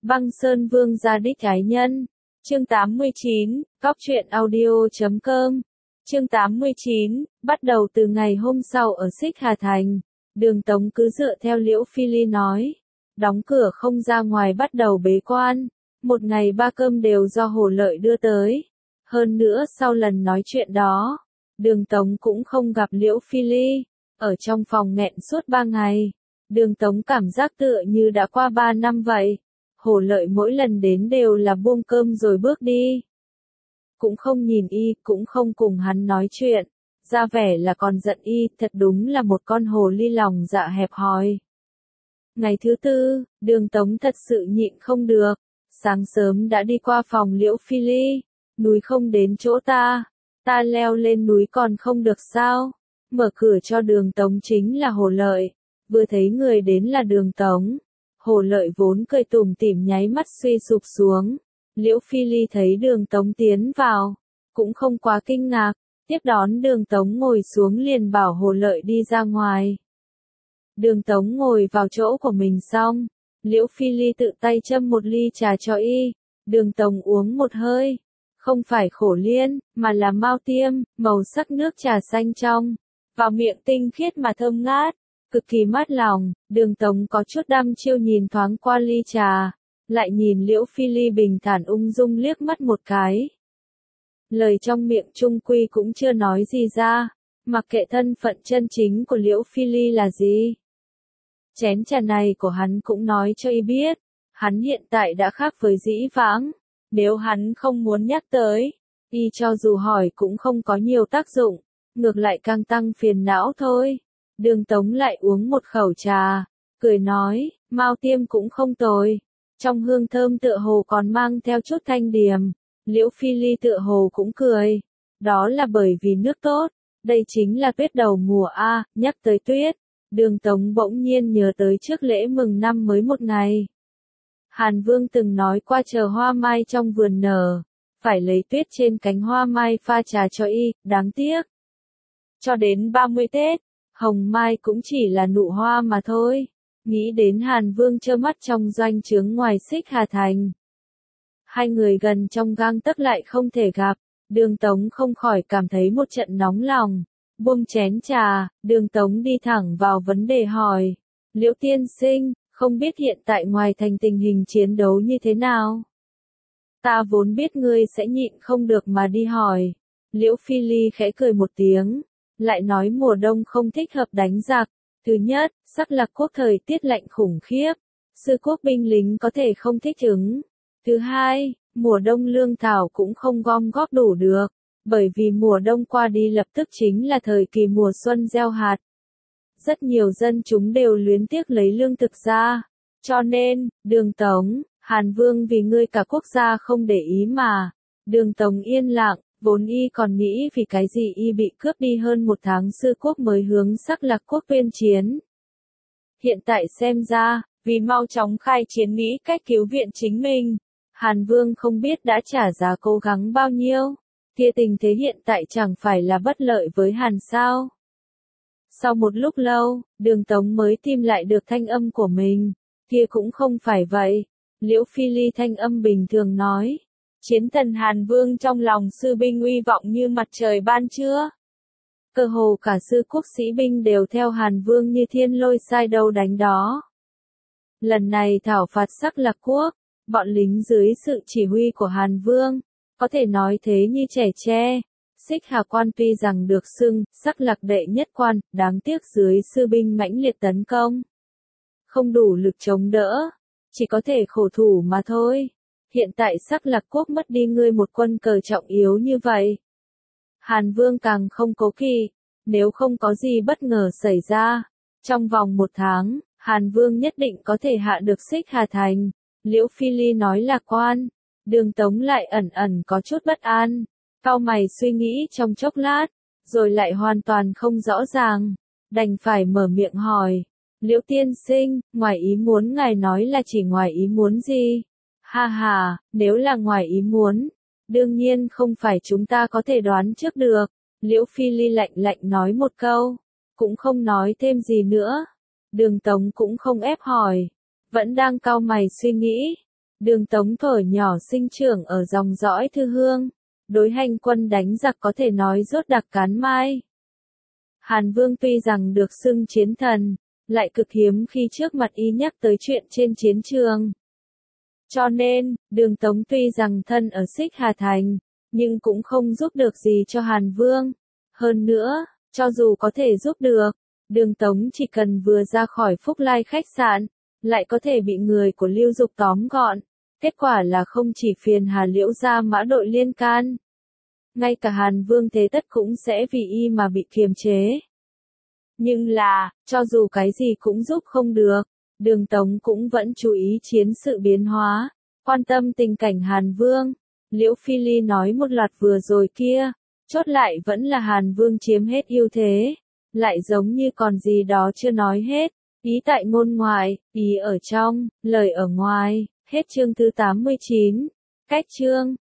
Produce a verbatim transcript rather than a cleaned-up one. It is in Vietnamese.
Băng Sơn Vương gia đích ái nhân. Chương tám mươi chín, Cóc truyện audio chấm com. Chương tám mươi chín, bắt đầu từ ngày hôm sau ở Xích Hà Thành, Đường Tống cứ dựa theo Liễu Phi Ly nói, đóng cửa không ra ngoài bắt đầu bế quan, một ngày ba cơm đều do Hồ Lợi đưa tới. Hơn nữa sau lần nói chuyện đó, Đường Tống cũng không gặp Liễu Phi Ly, ở trong phòng nghẹn suốt ba ngày. Đường Tống cảm giác tựa như đã qua ba năm vậy. Hồ Lợi mỗi lần đến đều là buông cơm rồi bước đi. Cũng không nhìn y, cũng không cùng hắn nói chuyện, ra vẻ là còn giận y, thật đúng là một con hồ ly lòng dạ hẹp hòi. Ngày thứ tư, Đường Tống thật sự nhịn không được, sáng sớm đã đi qua phòng Liễu Phi Ly, núi không đến chỗ ta, ta leo lên núi còn không được sao? Mở cửa cho Đường Tống chính là Hồ Lợi, vừa thấy người đến là Đường Tống. Hồ Lợi vốn cười tủm tỉm nháy mắt suy sụp xuống. Liễu Phi Ly thấy Đường Tống tiến vào, cũng không quá kinh ngạc, tiếp đón Đường Tống ngồi xuống liền bảo Hồ Lợi đi ra ngoài. Đường Tống ngồi vào chỗ của mình xong, Liễu Phi Ly tự tay châm một ly trà cho y, Đường Tống uống một hơi, không phải khổ liên, mà là mao tiêm, màu sắc nước trà xanh trong, vào miệng tinh khiết mà thơm ngát. Cực kỳ mát lòng, Đường Tống có chút đăm chiêu nhìn thoáng qua ly trà, lại nhìn Liễu Phi Ly bình thản ung dung liếc mắt một cái. Lời trong miệng chung quy cũng chưa nói gì ra, mặc kệ thân phận chân chính của Liễu Phi Ly là gì. Chén trà này của hắn cũng nói cho y biết, hắn hiện tại đã khác với dĩ vãng, nếu hắn không muốn nhắc tới, y cho dù hỏi cũng không có nhiều tác dụng, ngược lại càng tăng phiền não thôi. Đường Tống lại uống một khẩu trà, cười nói, mao tiêm cũng không tồi, trong hương thơm tựa hồ còn mang theo chút thanh điềm. Liễu Phi Ly tựa hồ cũng cười, đó là bởi vì nước tốt, đây chính là tuyết đầu mùa a. Nhắc tới tuyết, Đường Tống bỗng nhiên nhớ tới trước lễ mừng năm mới một ngày. Hàn Vương từng nói qua chờ hoa mai trong vườn nở, phải lấy tuyết trên cánh hoa mai pha trà cho y, đáng tiếc. Cho đến ba mươi Tết, hồng mai cũng chỉ là nụ hoa mà thôi. Nghĩ đến Hàn Vương trơ mắt trong doanh trướng ngoài Xích Hà Thành. Hai người gần trong gang tấc lại không thể gặp, Đường Tống không khỏi cảm thấy một trận nóng lòng. Buông chén trà, Đường Tống đi thẳng vào vấn đề hỏi. Liễu tiên sinh, không biết hiện tại ngoài thành tình hình chiến đấu như thế nào? Ta vốn biết ngươi sẽ nhịn không được mà đi hỏi. Liễu Phi Ly khẽ cười một tiếng, lại nói mùa đông không thích hợp đánh giặc. Thứ nhất, Sắc Lạc quốc thời tiết lạnh khủng khiếp, Sư quốc binh lính có thể không thích ứng. Thứ hai, mùa đông lương thảo cũng không gom góp đủ được, bởi vì mùa đông qua đi lập tức chính là thời kỳ mùa xuân gieo hạt. Rất nhiều dân chúng đều luyến tiếc lấy lương thực ra, cho nên, Đường Tống, Hàn Vương vì ngươi cả quốc gia không để ý mà. Đường Tống yên lặng, vốn y còn nghĩ vì cái gì y bị cướp đi hơn một tháng Sư quốc mới hướng Sắc Lạc quốc tuyên chiến. Hiện tại xem ra, vì mau chóng khai chiến nghĩ cách cứu viện chính mình, Hàn Vương không biết đã trả giá cố gắng bao nhiêu, kia tình thế hiện tại chẳng phải là bất lợi với Hàn sao. Sau một lúc lâu, Đường Tống mới tìm lại được thanh âm của mình, kia cũng không phải vậy. Liễu Phi Ly thanh âm bình thường nói, chiến thần Hàn Vương trong lòng sư binh uy vọng như mặt trời ban trưa. Cơ hồ cả sư quốc sĩ binh đều theo Hàn Vương như thiên lôi sai đâu đánh đó. Lần này thảo phạt Sắc Lạc quốc, bọn lính dưới sự chỉ huy của Hàn Vương, có thể nói thế như trẻ tre. Xích Hà quan tuy rằng được xưng, Sắc Lạc đệ nhất quan, đáng tiếc dưới sư binh mãnh liệt tấn công. Không đủ lực chống đỡ, chỉ có thể khổ thủ mà thôi. Hiện tại Sắc Lạc quốc mất đi ngươi một quân cờ trọng yếu như vậy. Hàn Vương càng không cố kỵ, nếu không có gì bất ngờ xảy ra, trong vòng một tháng, Hàn Vương nhất định có thể hạ được Xích Hà Thành. Liễu Phi Ly nói lạc quan, Đường Tống lại ẩn ẩn có chút bất an, cau mày suy nghĩ trong chốc lát, rồi lại hoàn toàn không rõ ràng, đành phải mở miệng hỏi, Liễu tiên sinh, ngoài ý muốn ngài nói là chỉ ngoài ý muốn gì? Ha ha, nếu là ngoài ý muốn, đương nhiên không phải chúng ta có thể đoán trước được. Liễu Phi Ly lạnh lạnh nói một câu, cũng không nói thêm gì nữa. Đường Tống cũng không ép hỏi, vẫn đang cau mày suy nghĩ, Đường Tống thuở nhỏ sinh trưởng ở dòng dõi Thư Hương, đối hành quân đánh giặc có thể nói rốt đặc cán mai. Hàn Vương tuy rằng được xưng chiến thần, lại cực hiếm khi trước mặt y nhắc tới chuyện trên chiến trường. Cho nên, Đường Tống tuy rằng thân ở Xích Hà Thành, nhưng cũng không giúp được gì cho Hàn Vương. Hơn nữa, cho dù có thể giúp được, Đường Tống chỉ cần vừa ra khỏi Phúc Lai khách sạn, lại có thể bị người của Lưu Dục tóm gọn. Kết quả là không chỉ phiền Hà Liễu gia mã đội liên can, ngay cả Hàn Vương Thế Tất cũng sẽ vì y mà bị kiềm chế. Nhưng là, cho dù cái gì cũng giúp không được, Đường Tống cũng vẫn chú ý chiến sự biến hóa, quan tâm tình cảnh Hàn Vương. Liễu Phi Ly nói một loạt vừa rồi kia, chốt lại vẫn là Hàn Vương chiếm hết ưu thế, lại giống như còn gì đó chưa nói hết, ý tại ngôn ngoại, ý ở trong, lời ở ngoài. Hết chương thứ tám mươi chín. Cách chương